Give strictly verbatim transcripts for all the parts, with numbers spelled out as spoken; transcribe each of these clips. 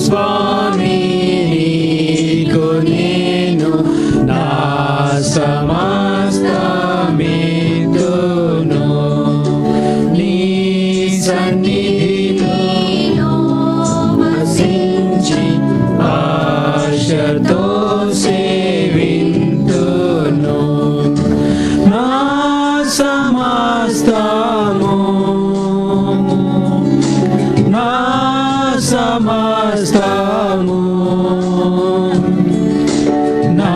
స్వామి నీకు నేను నా సమస్తమిత్తును నీ సన్నిధిలో వసించి ఆశతో సేవింతును నా సమస్తము నా సమస్తము నా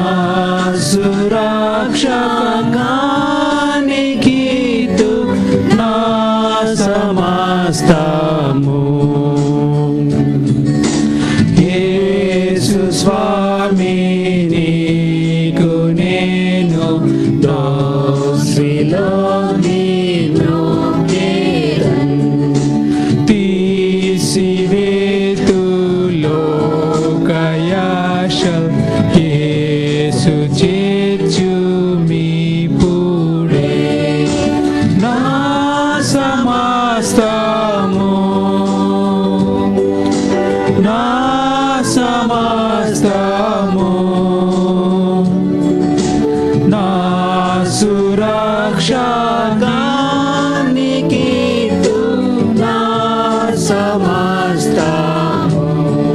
సురక్షకానికితు నా సమస్తము యేసు స్వామి నీకు నేను దోసిలో నిన్ను కేరన్ తీసివేతు లోకయాశ యేసు చేర్చు మీ పుడే నా సమస్తము నా సమస్తము నా సురక్షకానికితు నా సమస్తము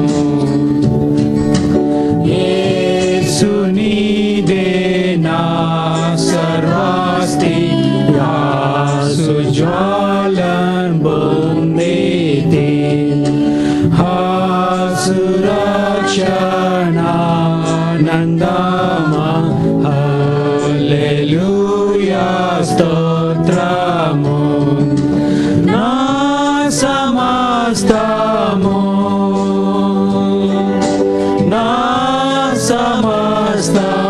యేసు నీదే నా సర్వస్తి యాసు జ్వాలన్ బొందేతి సురక్షణానందమా హల్లెలూయా స్తోత్రము నా సమస్తము నా సమస్తము